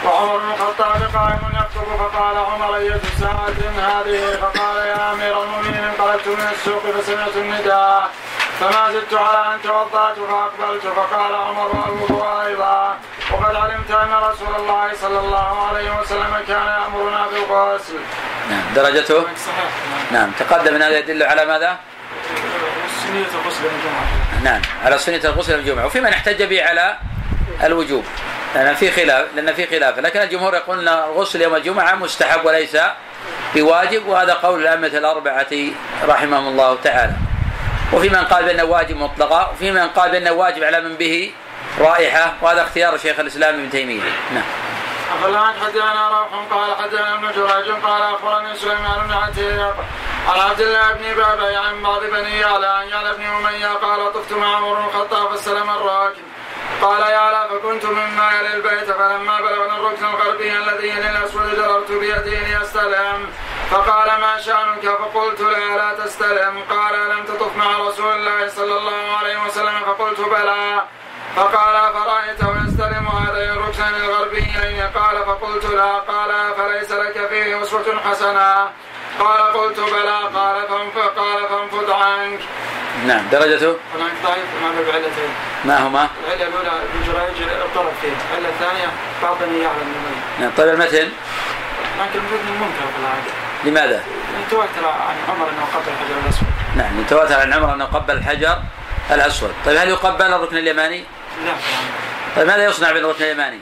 وعمر بن الخطاب قائم يكتب فقال عمر أية ساعة هذه؟ فقال يا أمير المؤمنين انقلبت من السوق فسمعت النداء فما زدت على أن توضأت فأقبلت. فقال عمر والوضوء أيضا وقد علمت أن رسول الله صلى الله عليه وسلم كان يأمرنا بالغسل. نعم درجته صحيح. نعم تقدم ان هذا يدل على ماذا؟ سنية الغسل يوم الجمعة. نعم على سنة الغسل يوم الجمعة. وفيما نحتج به على الوجوب لأن في خلاف لكن الجمهور يقول أن الغسل يوم الجمعة مستحب وليس بواجب وهذا قول الأئمة الأربعة رحمهم الله تعالى. وفي من قال بأنه واجب مطلقا وفي من قال بأنه واجب على من به رائحة وهذا اختيار شيخ الإسلام ابن تيمية. نعم. أخبرنا حدثنا روح قال حدثنا ابن جريج قال أخبرني سليمان بن عتيق عن عبد الله بن بابي عن بعض بني يعلى عن يعلى بن أمية قال طفت مع عمر بن الخطاب فاستلم الراكب قال يعلى فكنت مما يلي البيت فلما بلغنا الركن الغربي الذي يلي الأسود جررت بيدي ليستلم فقال ما شأنك؟ فقلت لا تستلم. قال لم تطف مع رسول الله صلى الله عليه وسلم؟ فقلت بلى. فقال فرأيته يستلم هذين الركنين الغربيين؟ قال فقلت لا. قال فليس لك فيه أسوة حسنة؟ قال قلت بلى. قال فانفض عنك. نعم درجته هناك ضعيف ما بعلتين. ما هما؟ العلة الأولى ابن جريج اضطرب فيه، العلة الثانية بعض بني يعلى من أمية. نعم. طيب المتن لكن المتن منكر في العادة. لماذا؟ يتواتر عن عمر أنه قبل الحجر الأسود. نعم يتواتر عن عمر أنه قبل الحجر الأسود. طيب هل يقبل الركن اليماني؟ لا. طيب ماذا يصنع بالركن اليماني؟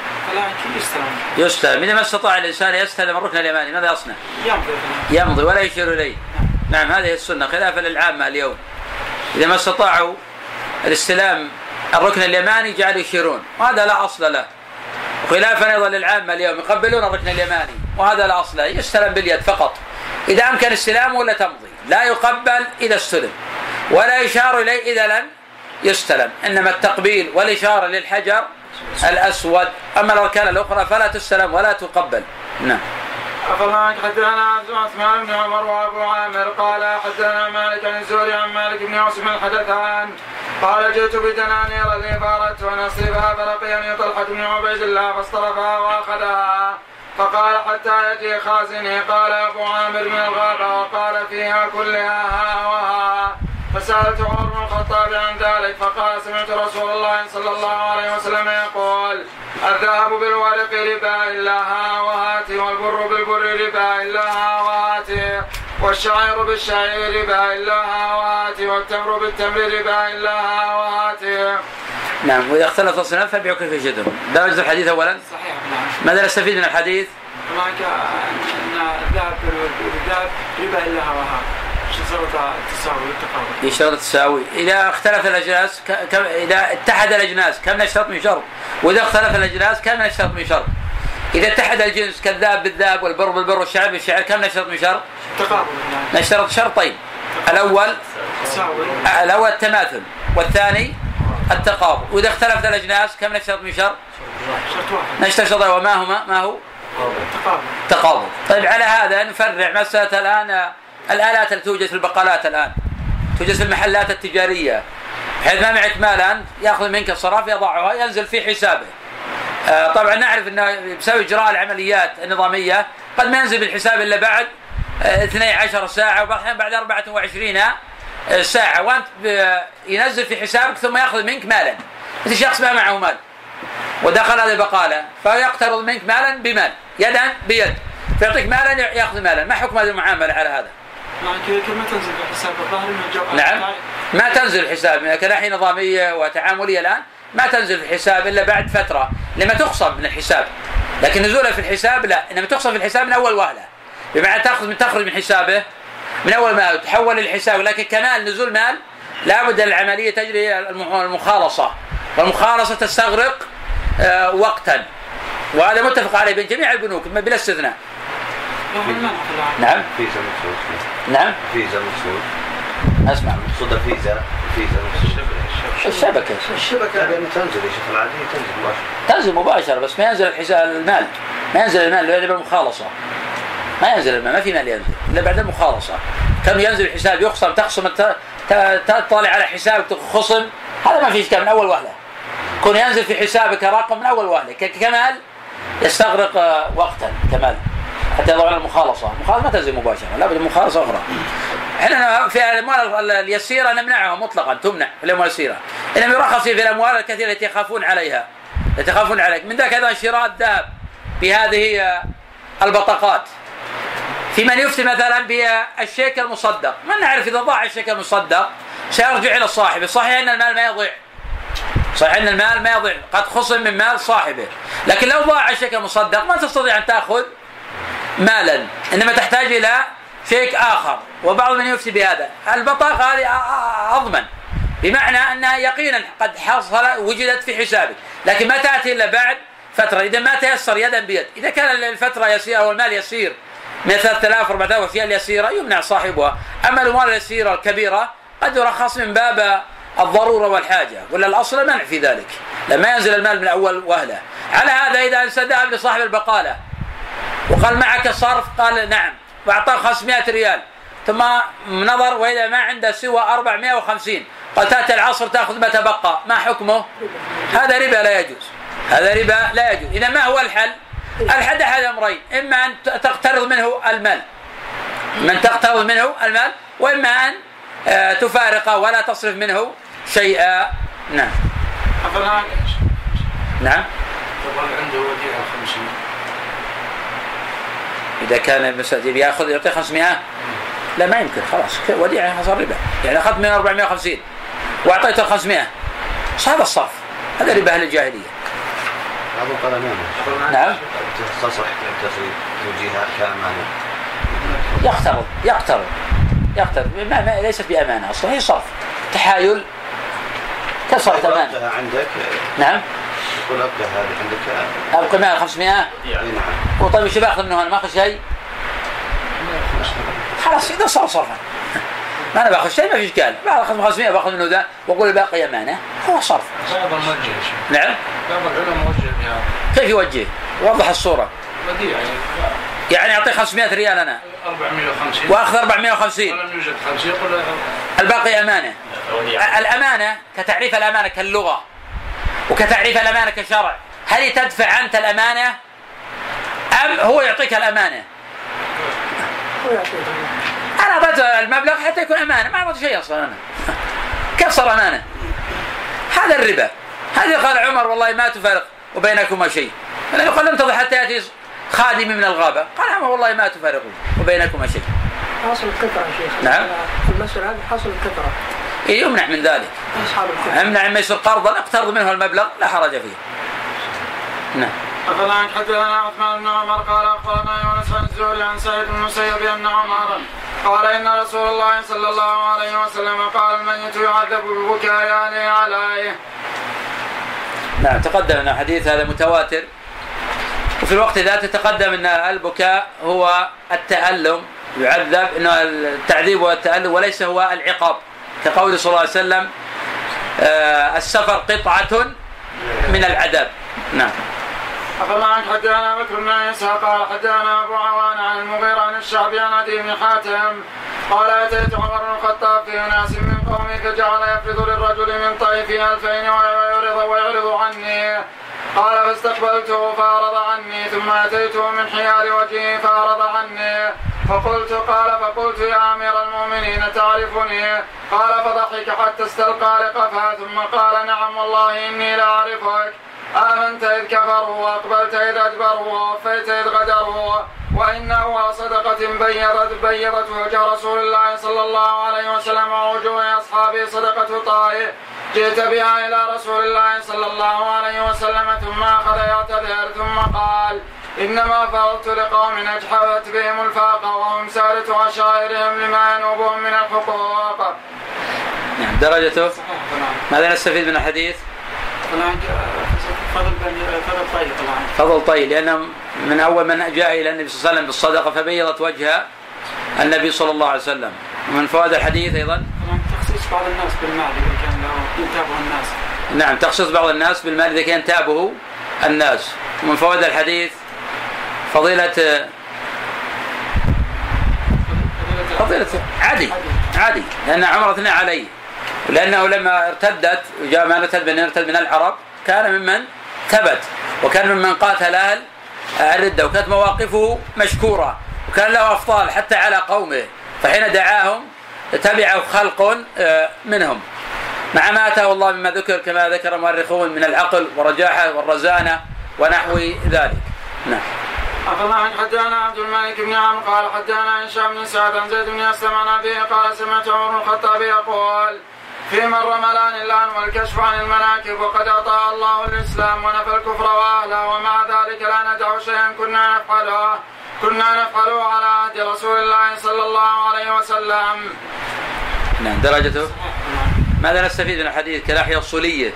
يستلم. إذا ما استطاع الإنسان يستلم الركن اليماني ماذا يصنع؟ يمضي ولا يشير إليه. نعم هذه السنة خلافا للعامة اليوم إذا ما استطاعوا الاستلام الركن اليماني جعلوا يشيرون وهذا لا أصل له. وخلافا أيضا للعامة اليوم يقبلون الركن اليماني وهذا لا أصل له. يستلم باليد فقط إذا أمكن استلامه ولا تمضي. لا يقبل إذا استلم ولا يشار إليه إذا لم يستلم. إنما التقبيل والإشارة للحجر الأسود. أما الأركان الأخرى فلا تستلم ولا تقبل. نعم. أخبرنا حدثنا عثمان بن عمر وأبو عامر قال حدثنا مالك عن الزهري عن مالك بن عاصم الحدثان قال جئت بدنانير ذي فاردت ونصيبها فلقيني طلحة بن عبيد الله فاصطرفها وأخذها فقال حتى يأتي خازني. قال أبو عامر من الغابة وقال فيها كلها ها وها. فسألت عمر بن الخطاب عن ذلك فقال سمعت رسول الله صلى الله عليه وسلم يقول الذهب بالورق ربا إلا ها وهاتي والبر بالبر ربا إلا ها وهاتي والشعير بالشعير ربا إلا ها وهاتي والتمر بالتمر ربا إلا ها وهاتي. نعم. وإذا اختلف الصنف فبيعوا كيف يجدهم. درجة الحديث أولا صحيح. نعم. ماذا نستفيد من الحديث؟ هناك أن الذهب بالذهب ربا إلا ها وهاتي يشترط التساوي. إذا اختلف الأجناس إذا اتحد الأجناس كم نشترط من شرط؟ وإذا اختلف الأجناس كم نشترط من شرط؟ إذا اتحد الجنس كالذهب بالذهب والبر بالبر والشعر بالشعر كم نشترط من شرط؟ نشترط شرطين. الأول التماثل والثاني التقابل. وإذا اختلفت الأجناس كم نشترط من شرط؟ نشترط شرطين. وما هما؟ ما هو؟ تقابل. طيب على هذا نفرع مسألة الآن الآلات التي توجد في البقالات الآن توجد في المحلات التجارية بحيث ما معك مالا يأخذ منك الصراف يضعها ينزل في حسابه. طبعا نعرف أنه بسبب إجراء العمليات النظامية قد ما ينزل بالحساب إلا بعد 12 ساعة وبعد 24 ساعة وأنت ينزل في حسابك ثم يأخذ منك مالا. مثل شخص ما معه مال ودخل هذه البقالة فيقترض منك مالا بمال يدا بيد فيعطيك مالا يأخذ مالا. ما حكم هذه المعاملة على هذا؟ ما تنزل الحساب الظاهر. نعم ما تنزل الحساب كناحية نظامية وتعاملية الآن ما تنزل في الحساب إلا بعد فترة لما تخصم من الحساب. لكن نزولها في الحساب لا. إنما تخصم في الحساب من أول وهلة بمعنى تخرج من حسابه من أول مال وتحول للحساب. لكن كمال نزول مال لا بد العملية تجري المخالصة والمخالصة تستغرق وقتا وهذا متفق عليه بين جميع البنوك بلا استثناء. نعم فيزا مقصود. نعم فيزا مقصود. أسمع مقصود فيزا الشبكة لأنه تنزل يا شيخ العادية تنزل مباشرة بس ما ينزل الحساب المال ما ينزل المال إلا بالمخالصة. ما ينزل المال ما في مال ينزل إلا بعد المخالصة. كم ينزل الحساب يخصم تخصم تطلع على حسابك تخصم هذا ما في إشكال من أول وهلة. كون ينزل في حسابك رقم من أول وهلة كمال يستغرق وقتا كمال حتى يضع المخالصة ما تلزم مباشرة، لابد من مخالصة أخرى. احنا في الأموال اليسيرة نمنعها مطلقا، تمنع في الأموال اليسيرة، إنما يرخص في الأموال الكثيرة التي يخافون عليها من ذاك أيضا شراء الذهب بهذه البطاقات. في من يفتي مثلا بالشيك المصدق، ما نعرف إذا ضاع الشيك المصدق سيرجع إلى صاحبه. صحيح أن المال ما يضيع، قد خصم من مال صاحبه، لكن لو ضاع الشيك المصدق ما تستطيع أن تأخذ مالا، إنما تحتاج إلى شيك آخر. وبعض من يفتي بهذا. البطاقة هذه أضمن، بمعنى أنها يقينا قد وجدت في حسابك، لكن ما تأتي إلا بعد فترة، إذا ما تيسر يدا بيد. إذا كان الفترة يسيرة والمال يسير من 3000 4000 وفيها اليسيرة يمنع صاحبها. أما الأموال اليسيرة الكبيرة قد يرخص من باب الضرورة والحاجة، ولا الأصل منع في ذلك لما ينزل المال من أول وهلة. على هذا إذا ذهب لصاحب البقالة وقال معك صرف، قال نعم، وأعطاه 500 ريال، ثم نظر وإذا ما عنده سوى 450، قال تأتي العصر تأخذ ما تبقى، ما حكمه؟ هذا ربا لا يجوز، إذا ما هو الحل؟ الحل أحد أمرين، إما أن تقترض منه المال، وإما أن تفارقه ولا تصرف منه شيئا. نعم. نعم. طبعا عنده وديعة 50. إذا كان يأخذ يعطي 500 لا ما يمكن، خلاص وديعة صار ربا. يعني أخذت من 450 وأعطيته 500، هذا الصرف، هذا ربا أهل الجاهلية. نعم. تصح توجيهها كأمانة. يقترض ما ليست بأمانة أصلا، هي صرف تحايل كصرف أمانة. عندك. نعم. يقول أبقى هذه عندك. أبقى معي 500. وطيب شو باخذ منه أنا؟ ما أخذ شيء. خلاص إذا صار صرفا، ما أنا باخذ شيء ما في إشكال، باخذ 500 باخذ منه ذا وأقول الباقي أمانة، هو صرف. نعم. كيف يوجه؟ وضح الصورة. يعني أعطيه 500 ريال أنا 450 وأخذ 450 ولم يوجد 50، يقول الباقي أمانة. الأمانة كتعريف الأمانة كاللغة وكتعريف الأمانة كشرع، هل تدفع أنت الأمانة أم هو يعطيك الأمانة؟ أنا أعطيت المبلغ حتى يكون أمانة، ما أعطيت شيء أصلا أنا، كيف صار أمانة؟ هذا الربا. هذا قال عمر والله ما تفرق وبينكما شيء، قال لم تضح حتى يأتي خادم من الغابة، قال عمر والله ما تفرق وبينكما شيء. حاصل القطرة يا شيخ. نعم. المسألة هذه حاصل القطرة. يمنع من ذلك، يمنع ما يصير قرضا اقترض منه المبلغ لا حرج فيه. نعم. أفلا حدثنا عثمان بن عمر قال أخبرنا يونس بن الزهري عن سعيد بن المسيب أن عمر قال إن رسول الله صلى الله عليه وسلم قال الميت يعذب ببكاء أهله عليه. نعم تقدم أن حديث هذا متواتر، وفي الوقت ذاته تقدم أن البكاء هو التألم، يعذب أنه التعذيب والتألم وليس هو العقاب، كقول صلى الله عليه وسلم السفر قطعة من العذاب. نعم. أخبرنا عن حدثنا بكر بن عيسى قال حدثنا أبو عوان عن المغيرة عن الشعبي عن أبي بن حاتم قال أتيت عمر بن الخطاب في ناس من قومي فجعل يفرض للرجل من طيفه 2000 ويعرض عني، قال فاستقبلته فأعرض عني، ثم أتيته من حيال وجهه فأعرض عني، فقلت يا أمير المؤمنين تعرفني؟ قال فضحك حتى استلقى لقفا، ثم قال نعم والله إني لا أعرفك، آمنت إذ كفروا وأقبلت إذ أدبروا ووفيت إذ غدروا، وإنه صدقة بيضت وجه رسول الله صلى الله عليه وسلم ووجوه أصحابه صدقة طائف، جئت بها إلى رسول الله صلى الله عليه وسلم، ثم أخذ يعتذر ثم قال إنما فرضت لقوم أجحفت بهم الفاقة وهم سادة عشائرهم لما ينوبهم من الحقوق. درجته ماذا نستفيد من الحديث؟ فضل طيب، لأن من أول من جاء إلى النبي صلى الله عليه وسلم بالصدقة فبيضت وجه النبي صلى الله عليه وسلم. ومن فوائد الحديث أيضا تخصيص بعض الناس بالمال إذا كان ينتابه الناس. نعم تخصيص بعض الناس بالمال إذا كان ينتابه الناس. ومن فوائد الحديث فضيلة عادي لأن عمر اثنى عليه، لأنه لما ارتدت وجاء ما ارتد من العرب كان ممن ثبت، وكان ممن قاتل أهل الردة، وكانت مواقفه مشكورة وكان له أفضال حتى على قومه، فحين دعاهم تبعه خلق منهم مع ما أتاه الله مما ذكر كما ذكر المؤرخون من العقل والرجاحة والرزانة ونحو ذلك. نعم. حدثنا عبد الملك بن عمرو قال حدثنا هشام بن سعد عن زيد بن أسلم عن أبيه قال سمعت عمر بن الخطاب يقول في من رملان اللعن والكشف عن المناكب وقد أعطى الله الإسلام ونفى الكفر وأهله ومع ذلك لا ندع شيئا كنا نفعله على عهد رسول الله صلى الله عليه وسلم. نعم. درجته ماذا نستفيد من الحديث كالأحياء الصولية؟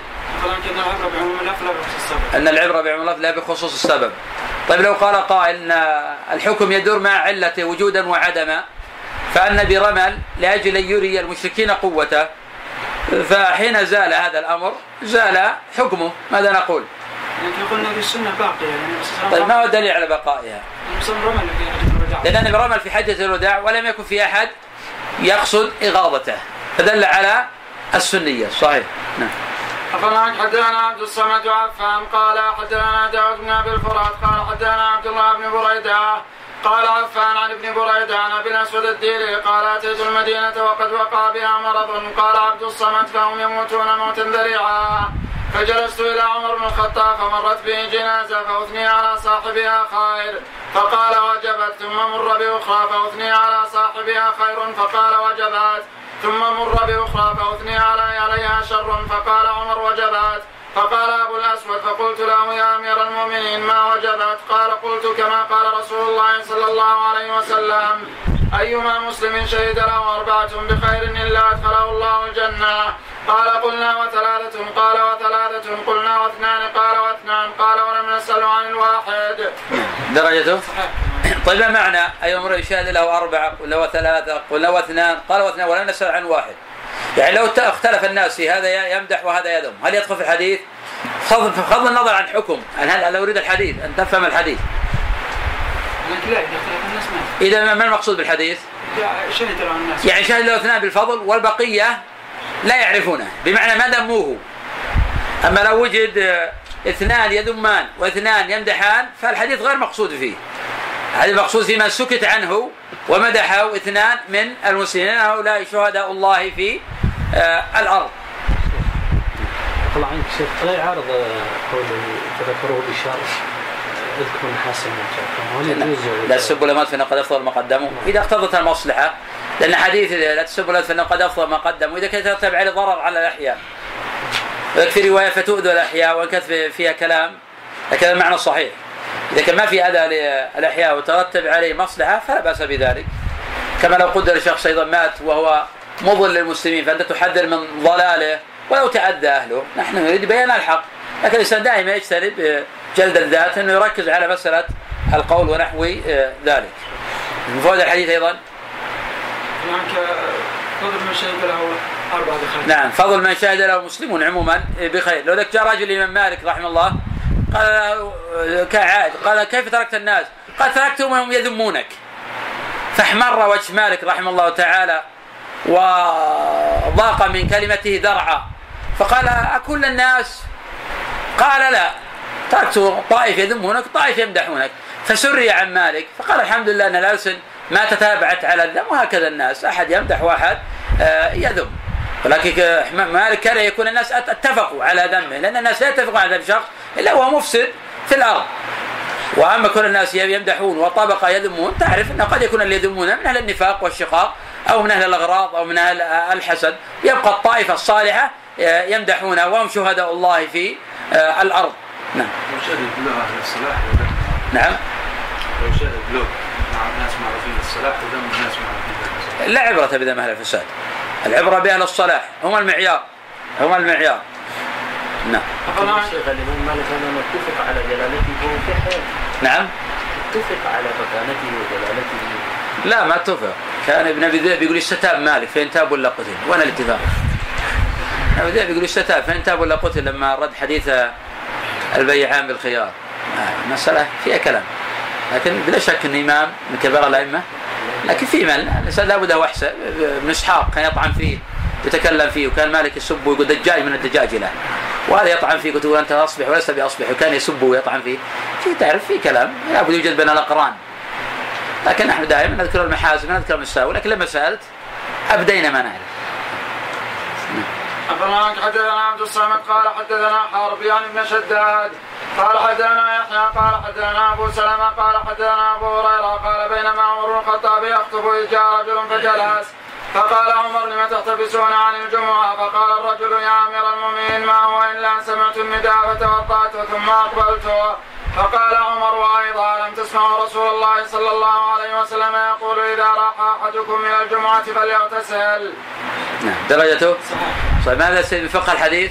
أن العبرة بعموم اللفظ لا بخصوص السبب. طيب لو قال قائل أن الحكم يدور مع علته وجودا وعدما، فأن برمل لأجل أن يري المشركين قوته، فحين زال هذا الأمر زال حكمه، ماذا نقول؟ قلنا بالسنة باقية. طيب ما هو الدليل على بقائها؟ لأن رمل في حجة الوداع ولم يكن في أحد يقصد إغاظته، فدل على السنية. صحيح. نعم. حدثنا عبد الصمد عفان قال حدثنا داود بن أبي الفرات قال حدثنا عبد الله بن بريدة قال عفان عن ابن بريدة عن أبي الأسود الديلي قال أتيت المدينة وقد وقع بها مرض. قال عبد الصمد فهم يموتون موتا ذريعا، فجلست إلى عمر بن الخطاب فمرت به جنازة فأثني على صاحبها خير فقال وجبت، ثم مر بأخرى فأثني على صاحبها خير فقال وجبت، ثم مر بأخرى فأثني عليها شر فقال عمر وجبت. فقال أبو الأسود فقلت له يا أمير المؤمنين ما وجبت؟ قال قلت كما قال رسول الله صلى الله عليه وسلم أيما مسلم شهد له 4 بخير إلا أدخله الله الجنة. قال قلنا وثلاثة؟ قال وثلاثة. قلنا واثنان؟ قال واثنان. قال ولم نسأل عن الواحد. درجته؟ طيب ما معنى أي امرئ شهد له 4 قلنا وثلاثة قلنا واثنان قال واثنان ولم نسأل عن واحد؟ يعني لو اختلف الناس في هذا يمدح وهذا يذم، هل يدخل في الحديث؟ بغض النظر عن حكم، هل لو يريد الحديث أن تفهم الحديث؟ إذا ما المقصود بالحديث؟ يعني شهد له 2 بالفضل والبقية لا يعرفونه، بمعنى ما ذموه. أما لو وجد 2 يذمان و2 يمدحان فالحديث غير مقصود فيه. هذا المقصود في من سكت عنه ومدحه 2 من المسلمين، هؤلاء شهداء الله في الأرض. الله عنك شيخ، لا يعارض قول تذكروه بالشرع اذكروا محاسن لا تسبوا الأموات فإن قد أفضل ما قدموا إذا اقتضت المصلحة، لأن حديث لا تسبوا الأموات فإن قد أفضل ما قدموا إذا كانت ترتب عليه ضرر على الأحياء، ويكفي رواية فتؤذوا الأحياء وإن كانت فيها كلام، لكن المعنى صحيح. إذا كان ما في أذى للأحياء وترتب عليه مصلحة فلا بأس بذلك. كما لو قدر شخص أيضا مات وهو مضل للمسلمين فأنت تحذر من ضلاله ولو تأذى أهله، نحن نريد بيان الحق، لكن الإنسان دائما يجتنب جلد الذات أنه يركز على مسألة القول ونحو ذلك. من فوائد الحديث أيضا فضل من شهد له 4 بخير. نعم، فضل من شهد له مسلمون عموما بخير. لو ذلك جاء رجل الإمام مالك رحمه الله قال كعائد قال كيف تركت الناس؟ قال تركتهم وهم يذمونك. فاحمر وجه مالك رحمه الله تعالى وضاق من كلمته ذرعا، فقال أكل الناس؟ قال لا، تركت طائف يذمونك طائف يمدحونك. فسري عن مالك فقال الحمد لله أن الألسن ما تتابعت على الذم، وهكذا الناس أحد يمدح وأحد يذم. ولكن مالك كره يكون الناس اتفقوا على ذمه، لأن الناس لا يتفقوا على ذم شخص إلا هو مفسد في الأرض. وأما كل الناس يمدحون وطبقة يذمون، تعرف أن قد يكون اللي يذمون من أهل النفاق والشقاق أو من أهل الأغراض أو من أهل الحسد، يبقى الطائفة الصالحة يمدحون وهم شهداء الله في الأرض. نعم. لو شهد بلوغ أهل الصلاح نعم. لو شهد بلوغ مع الناس معروفين الصلاح وذم الناس معروفين. لا عبرة بذم أهل الفساد، العبرة بأهل الصلاح هم المعيار. نعم. الشيخ الإمام مالك هذا متفق على جلالته في حياته. نعم. اتفق على مكانته وجلالته. لا ما اتفق، كان ابن أبي ذئب يقول استتاب مالك فإن تاب ولا قتل، وأنا الاتفاق. ابن أبي ذئب يقول استتاب فإن تاب ولا قتل لما رد حديث البيعان بالخيار. مسألة فيها كلام، لكن بلا شك أن إمام من كبار الأئمة، لكن في من الإنسان لابد هو أحسن. ابن إسحاق كان يطعن فيه يتكلم فيه، وكان مالك يسب ويقول دجاج من الدجاج له، وهذا يطعن فيك وتقول أنت أصبح ولست بأصبح، وكان يسب ويطعن فيه، تعرف في كلام لابد يوجد بين الأقران. لكن نحن دائما نذكر المحاسن ونذكر المساوئ، لكن لما سألت أبدينا ما نعرف. أخبرنا حدثنا عبد الصمد قال حدثنا حرب يعني ابن شداد قال حدثنا يحيى قال حدثنا أبو سلمة قال حدثنا أبو هريرة قال بينما عمر بن الخطاب يخطب إذ جاء رجل فجلس فقال عمر لم تحتبسون عن الجمعة؟ فقال الرجل يا أمير المؤمنين ما هو إلا أن سمعت النداء فتوضأت ثم أقبلت. فقال عمر وأيضا لم تسمعوا رسول الله صلى الله عليه وسلم يقول إذا راح أحدكم إلى الجمعة فليغتسل. نعم درجته صحيح. ماذا من فقه الحديث؟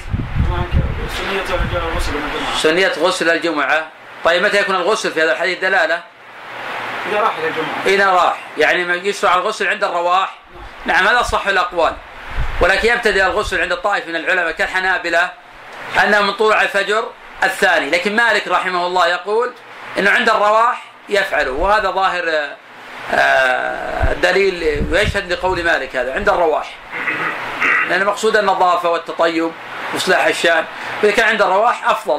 سنية غسل الجمعة. طيب متى يكون الغسل في هذا الحديث دلالة؟ إذا راح إلى الجمعة. إذا راح يعني يشرع الغسل عند الرواح. نعم هذا صح الأقوال، ولكن يبتدئ الغسل عند الطائف من العلماء كالحنابلة أنه من طلوع الفجر الثاني، لكن مالك رحمه الله يقول أنه عند الرواح يفعله، وهذا ظاهر الدليل ويشهد لقول مالك هذا عند الرواح، لأن المقصود النظافة والتطيب وإصلاح الشان، وإذا كان عند الرواح أفضل.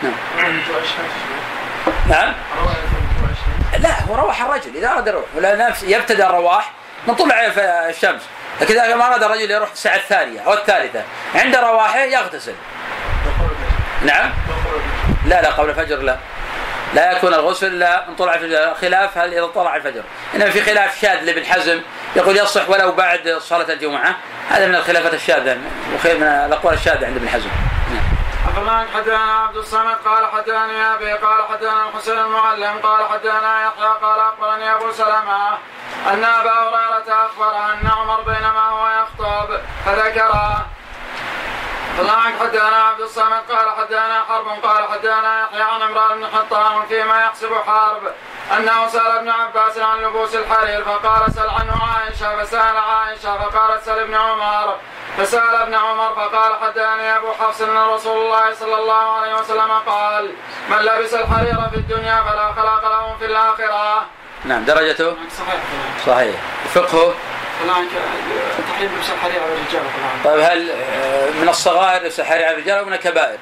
نعم لا هو رواح الرجل إذا أراد يروح، ولا يبتدأ الرواح من طلع الشمس، لكن إذا ما أراد الرجل يروح الساعة الثانية أو الثالثة عند رواحه يغتسل. نعم لا قبل الفجر لا يكون الغسل لا من طلع الفجر، خلاف هل إذا طلع الفجر، إنما في خلاف شاذ لابن حزم يقول يصح ولو بعد صلاة الجمعة، هذا من الخلافات الشاذة وخير من الأقوال الشاذة عند ابن حزم. أخبرنا حدثنا عبد الصمد قال حدثني أبي قال حدثنا الحسين المعلم قال حدثنا يحيى قال أخبرني أبو سلمة أن أبا هريرة أخبر أن عمر بينما هو يخطب فذكره. أخبرنا حدثنا عبد الصمد قال حدثنا حرب قال حدثنا يحيى عن عمران بن حطام فيما يحسب حرب أنه سأل ابن عباس عن لبوس الحرير فقال سل عنه عائشة، فسأل عائشة فقالت سل ابن عمر، فسأل ابن عمر فقال حدثني أبو حفص أن رسول الله صلى الله عليه وسلم قال من لبس الحرير في الدنيا فلا خلاق له في الآخرة. نعم درجته صحيح. فقهه تحريم لبس الحرير على الرجال. طيب هل من الصغائر لبس الحرير على الرجال أو من الكبائر؟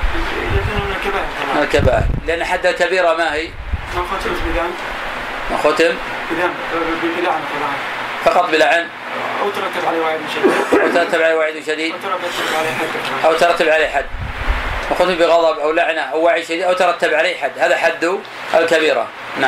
من الكبائر، لأن حد الكبيرة ما هي؟ ما ختم فقط بلعن أو ترتب عليه وعيد شديد أو ترتب عليه حد، وختم بغضب أو لعنة أو وعيد شديد أو ترتب عليه حد، هذا حد الكبيرة. نعم.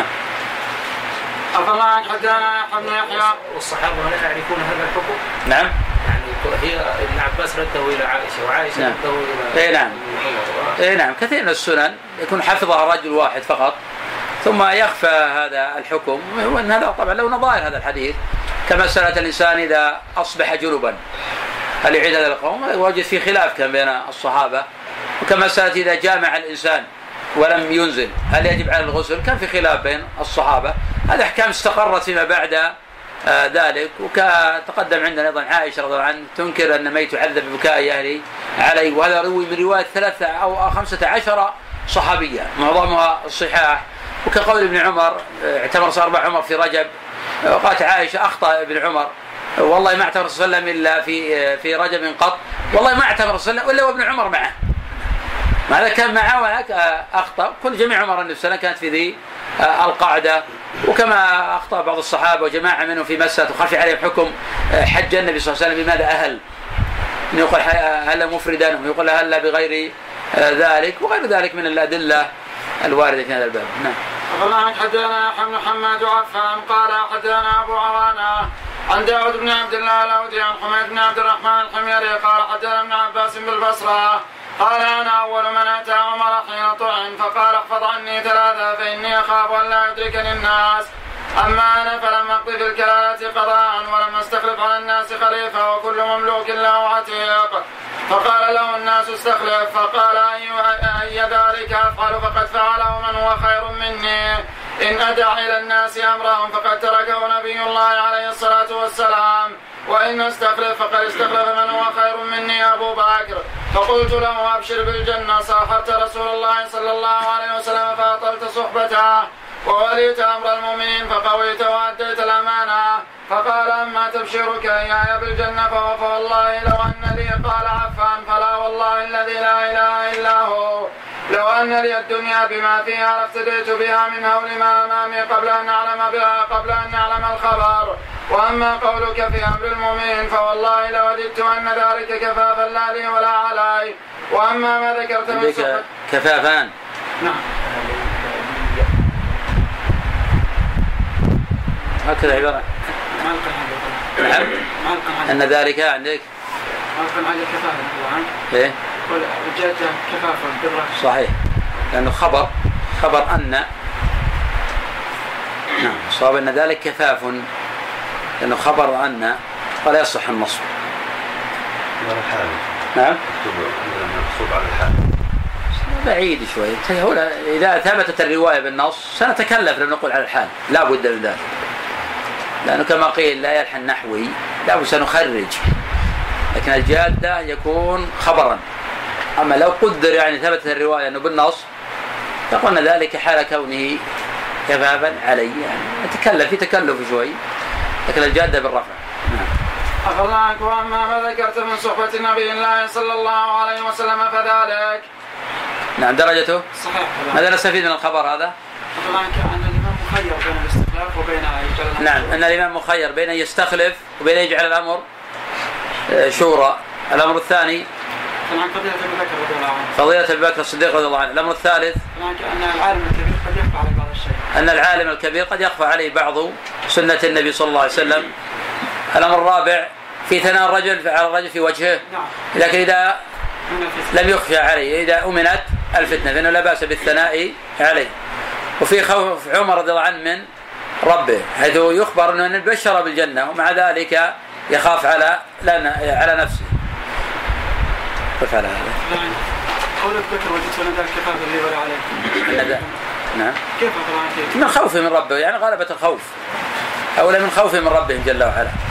أفلا حدثنا ابن يحيى والصحابة لا يعرفون هذا الحكم؟ نعم. يعني هي ابن عباس رده إلى عائشة وعائشة نعم. رده إلى نعم. نعم كثير من السنن يكون حفظها رجل واحد فقط ثم يخفى هذا الحكم، وأن هذا طبعا له نظائر هذا الحديث، كمسألة الإنسان إذا أصبح جنبا هل يعيد هذا القوم؟ وجد في خلاف كان بين الصحابة. وكمسألة إذا جامع الإنسان ولم ينزل هل يجب على الغسل؟ كان في خلاف بين الصحابة. هذه أحكام استقرت فيما بعد ذلك. وكتقدم عندنا أيضا عائشة رضي الله عنها تنكر أن ميت يعذب ببكاء أهله عليه، وهذا روي من رواية 3 أو 15 صحابية معظمها الصحاح. وكقول ابن عمر اعتمر 4 عمر في رجب، وقالت عائشة أخطأ ابن عمر والله ما اعتمر صلى الله عليه وسلم إلا في رجب قط، والله ما اعتمر صلى الله عليه وسلم إلا وابن عمر معه، ماذا كان معه وهناك أخطأ. كل جميع عمر النبي صلى الله عليه وسلم كانت في ذي القاعدة. وكما أخطأ بعض الصحابة وجماعة منهم في مسألة وخفي عليهم حكم حج النبي صلى الله عليه وسلم بماذا أهل، إنه يقول هل مفردا ويقول هل بغير ذلك، وغير ذلك من الأدلة الواردة في هذا الباب. نعم. أخبرنا حدثنا يحيى محمد عفان قال حدثنا أبو عوانة عن داود بن عبد الله الأودي عن حميد بن عبد الرحمن الحميري قال حدثنا ابن عباس بالبصرة قال أنا أول من أتى عمر حين طعن فقال احفظ عني 3 فإني أخاف أن لا يدركني الناس، أما أنا فلم أقضي في الكلالة قضاء ولم أستخلف على الناس خليفة وكل مملوك له عتيق. فقال له الناس استخلف، فقال أي ذلك أفعل فقد فعله من هو خير مني، إن أدع إلى الناس أمرهم فقد تركه نبي الله عليه الصلاة والسلام، وإن استخلف فقد استخلف من هو خير مني أبو بكر. فقلت له أبشر بالجنة، صاحبت رسول الله صلى الله عليه وسلم فأطلت صحبته ووليت أمر المؤمنين فقويت وأديت الأمانة فقال أما تبشرك إياي بالجنة فوالله لو أن لي، قال عفان فلا والله الذي لا إله إلا هو لو أن لي الدنيا بما فيها لافتديت بها من هول ما أمامي قبل أن أعلم الخبر. وأما قولك في أمر المؤمن فوالله لوددت أن ذلك كفافا لا لي ولا علي. وأما ما ذكرت من صحبة كفافان. نعم هكذا عبارة. نعم. أن ذلك عندك. ما عليك كفافا طبعا. إيه. وجاءت كفافا بالرأس. صحيح. لأنه خبر أن. نعم. صاب أن ذلك كفاف. لأنه خبر أن ولا يصح النصب. على الحال. نعم. مقصود على الحال. بعيد شوي. إذا ثبتت الرواية بالنص سنتكلف لو نقول على الحال. لا بد من ذلك. لأنه كما قيل لا يلحن نحوي لا بد سنخرج. لكن الجادة يكون خبرا. أما لو قدر يعني ثبتت الرواية أنه بالنص فقلنا ذلك حال كونه كفافا علي يعني نتكلف في تكلف شوي. لكن الجادة بالرفع. أخذناك. وأما ما ذكرت من صحبة النبي الله صلى الله عليه وسلم فذلك. نعم درجته صحيح. ماذا نستفيد من الخبر هذا؟ أخذناك أن الإمام مخير بين الاستخلاف وبين يجعل الأمر. نعم أن الإمام مخير بين أن يستخلف وبين يجعل الأمر شورى. الأمر الثاني فضيلة أبي بكر الصديق رضي الله عنه. الأمر الثالث أن العالم الكبير قد يخفى عليه بعض سنة النبي صلى الله عليه وسلم. الأمر الرابع في ثناء الرجل على الرجل في وجهه، لكن إذا لم يخفى عليه إذا أمنت الفتنة فإنه لا بأس بالثناء عليه. وفي خوف عمر رضي الله عنه من ربه حيث يخبر أنه بشر بالجنة ومع ذلك يخاف على نفسه. فعل هذا. قولك ذكر وجدت لنا ذلك كفاف اللي ولا عليه. نعم. كيف من خوفه من ربه يعني غلبة الخوف أولا من خوفه من ربهم جل وعلا.